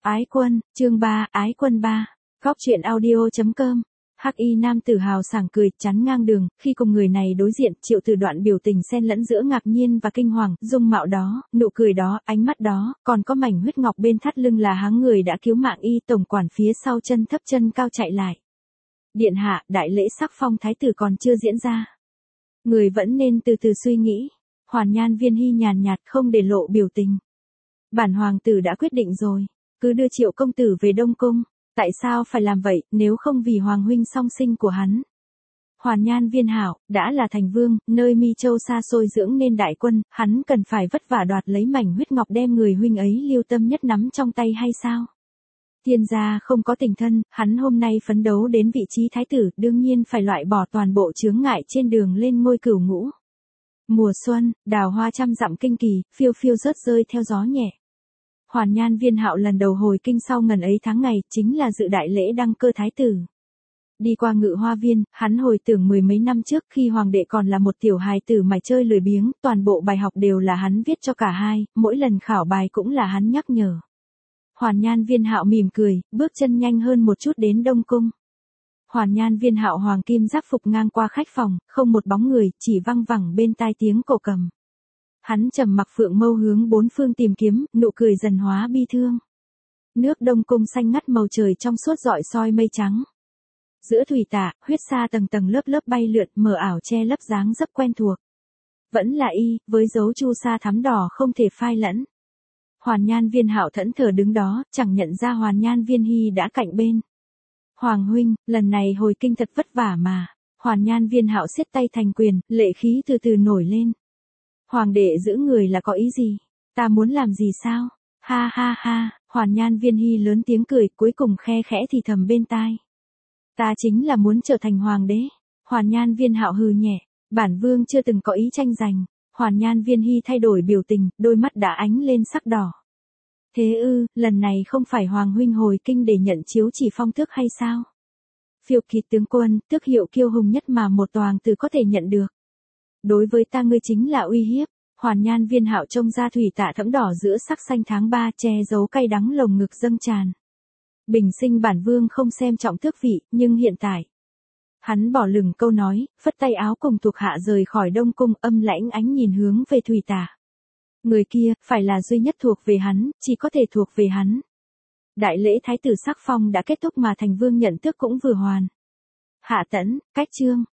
Ái quân, chương 3, Ái quân 3. Góc truyện audio.com. Hắc y nam tử hào sảng cười, chắn ngang đường, khi cùng người này đối diện, Triệu Từ Đoạn biểu tình xen lẫn giữa ngạc nhiên và kinh hoàng, dung mạo đó, nụ cười đó, ánh mắt đó, còn có mảnh huyết ngọc bên thắt lưng là háng người đã cứu mạng y. Tổng quản phía sau chân thấp chân cao chạy lại. Điện hạ, đại lễ sắc phong thái tử còn chưa diễn ra. Người vẫn nên từ từ suy nghĩ. Hoàn Nhan Viên Hy nhàn nhạt không để lộ biểu tình. Bản hoàng tử đã quyết định rồi, cứ đưa Triệu công tử về Đông Cung. Tại sao phải làm vậy, nếu không vì hoàng huynh song sinh của hắn? Hoàn Nhan Viên hảo, đã là thành vương, nơi Mi Châu xa xôi dưỡng nên đại quân, hắn cần phải vất vả đoạt lấy mảnh huyết ngọc đem người huynh ấy lưu tâm nhất nắm trong tay hay sao? Tiên gia không có tình thân, hắn hôm nay phấn đấu đến vị trí thái tử, đương nhiên phải loại bỏ toàn bộ chướng ngại trên đường lên ngôi cửu ngũ. Mùa xuân, đào hoa trăm dặm kinh kỳ, phiêu phiêu rớt rơi theo gió nhẹ. Hoàn Nhan Viên hạo lần đầu hồi kinh sau ngần ấy tháng ngày, chính là dự đại lễ đăng cơ thái tử. Đi qua Ngự Hoa Viên, hắn hồi tưởng mười mấy năm trước khi hoàng đệ còn là một tiểu hài tử mải chơi lười biếng, toàn bộ bài học đều là hắn viết cho cả hai, mỗi lần khảo bài cũng là hắn nhắc nhở. Hoàn Nhan Viên hạo mỉm cười, bước chân nhanh hơn một chút đến Đông Cung. Hoàn Nhan Viên hạo hoàng kim giáp phục ngang qua khách phòng, không một bóng người, chỉ văng vẳng bên tai tiếng cổ cầm. Hắn trầm mặc phượng mâu hướng bốn phương tìm kiếm, nụ cười dần hóa bi thương. Nước Đông Cung xanh ngắt màu trời trong suốt rọi soi mây trắng. Giữa thủy tạ, huyết sa tầng tầng lớp lớp bay lượn, mờ ảo che lấp dáng dấp quen thuộc. Vẫn là y, với dấu chu sa thắm đỏ không thể phai lẫn. Hoàn Nhan Viên hạo thẫn thờ đứng đó, chẳng nhận ra Hoàn Nhan Viên Hy đã cạnh bên. Hoàng huynh, lần này hồi kinh thật vất vả mà. Hoàn Nhan Viên hạo siết tay thành quyền, lệ khí từ từ nổi lên. Hoàng đệ giữ người là có ý gì? Ta muốn làm gì sao? Ha ha ha, Hoàn Nhan Viên Hy lớn tiếng cười, cuối cùng khe khẽ thì thầm bên tai. Ta chính là muốn trở thành hoàng đế. Hoàn Nhan Viên hạo hừ nhẹ, bản vương chưa từng có ý tranh giành. Hoàn Nhan Viên Hy thay đổi biểu tình, đôi mắt đã ánh lên sắc đỏ. Thế ư, lần này không phải hoàng huynh hồi kinh để nhận chiếu chỉ phong tước hay sao? Phiêu kỵ tướng quân, tước hiệu kiêu hùng nhất mà một hoàng tử có thể nhận được. Đối với ta ngươi chính là uy hiếp. Hoàn Nhan Viên hạo trông ra thủy tạ thẫm đỏ giữa sắc xanh tháng 3 che giấu cay đắng lồng ngực dâng tràn. Bình sinh bản vương không xem trọng tước vị, nhưng hiện tại. Hắn bỏ lửng câu nói, phất tay áo cùng thuộc hạ rời khỏi Đông Cung, âm lãnh ánh nhìn hướng về thủy tạ. Người kia, phải là duy nhất thuộc về hắn, chỉ có thể thuộc về hắn. Đại lễ thái tử sắc phong đã kết thúc mà thành vương nhận tước cũng vừa hoàn. Hạ tẫn, cách chương.